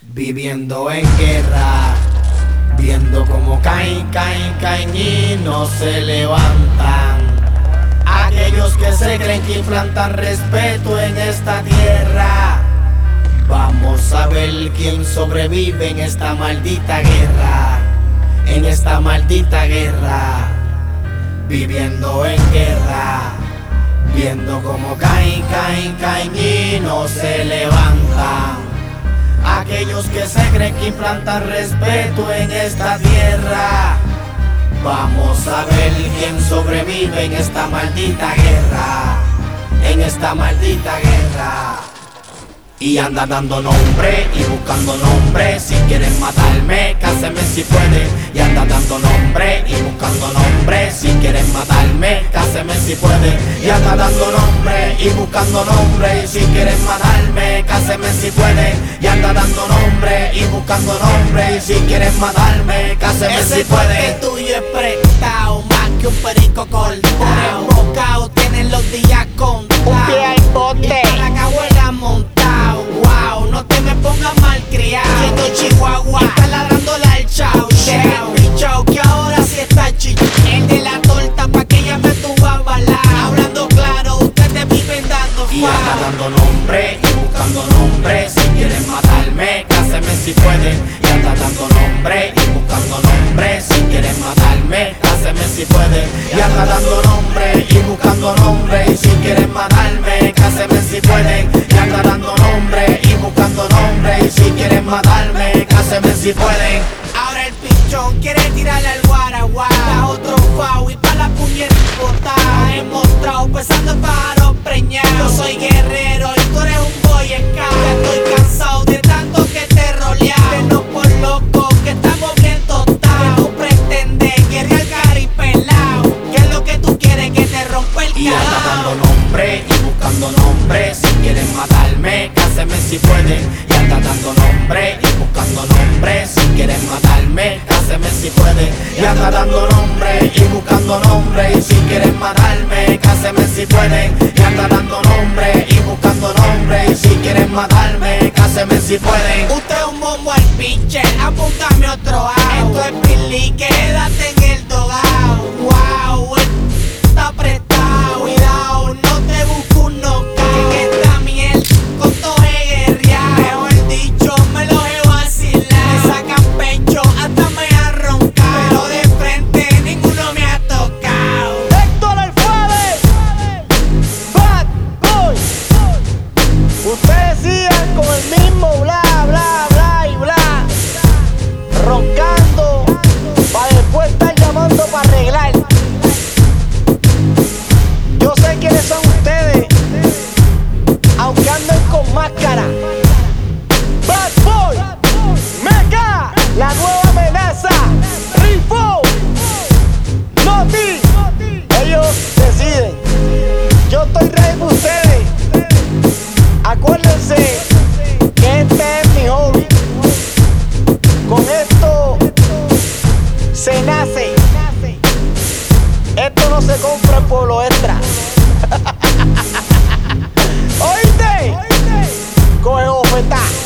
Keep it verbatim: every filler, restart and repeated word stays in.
Viviendo en guerra, viendo como caen, caen, caen y no se levantan. Aquellos que se creen que implantan respeto en esta tierra. Vamos a ver quién sobrevive en esta maldita guerra, en esta maldita guerra. Viviendo en guerra, viendo como caen, caen, caen y no se levantan. Aquellos que se creen que implantan respeto en esta tierra. Vamos a ver quién sobrevive en esta maldita guerra, en esta maldita guerra. Y anda dando nombre y buscando nombre. Si quieren matarme, cásenme si pueden. Y anda dando nombre y buscando nombre. Si quieren matarme, cásenme si pueden. Y anda dando nombre y buscando nombre. Si quieren matarme, cásenme si pueden. Y anda dando nombre y buscando nombre. Si quieren matarme, cásenme si pueden. Ese tuyo es prestado, más que un perico cortado. Embocado, tienen los días contados. Un pie al bote. Y para la cabuela montado. Wow, no te me pongas malcriado. Siendo chihuahua, está ladrando al chao chao. Pichao que ahora sí está chicho. El de la torta pa' que llame tu babalá. Hablando claro, ustedes viven dando Y anda dando nombre y buscando nombre. Si quieren matarme, cásenme si pueden. Y anda dando nombre y buscando nombre. Si quieren matarme, cásenme si pueden. Y anda dando nombre y buscando nombre. Y si quieren matarme, cásenme si pueden. Y anda dando nombre y buscando nombre. Y si quieren matarme, cásenme si pueden. Ahora el pichón quiere tirarle al guaraguá. Da otro fao y pa' la puñeta botada. He mostrado pesando pájaros preñados. Yo soy guerrero y tú eres un boy scout. Ya estoy cansado de tanto que te roleado. Venos por loco que estamos bien tostados. Que tú pretendes guerrear caripelao. ¿Qué es lo que tú quieres? Que te rompa el Y anda dando cao. nombre y buscando nombre. Si quieren matarme, cásenme si pueden. Y anda dando nombre y buscando nombre. Si quieren matarme, cásenme si pueden. Y anda dando nombre y buscando nombre. Y si quieren matarme, cásenme si pueden. Y anda dando nombre y buscando nombre. Y si quieren matarme, cásenme si pueden. Usted es un bombo al pitcher, apúntame otro out. Esto es Billy, quédate en el dogao. Wow, está apretado. Cuidado, no te busco un knockout. Que esta miel con todo es guerreado. Mejor dicho, me lo he vacilado. Me sacan pecho, hasta me han roncado. Pero de frente ninguno me ha tocado. Héctor Alfave, Bad Boy. Ustedes sigan con el mismo bla, bla, bla y bla. Roncando, pa' después estar llamando pa' arreglar. Yo sé quiénes son ustedes, aunque anden con máscara. Bad Boy, Mega, la nueva amenaza, Rifo, Noti, ellos deciden. Yo estoy ready por ustedes. Acuérdense que este es mi hobby. Con esto se nace. Esto no se compra en Pueblo Extra. ¿Oíste? Coge bofetá.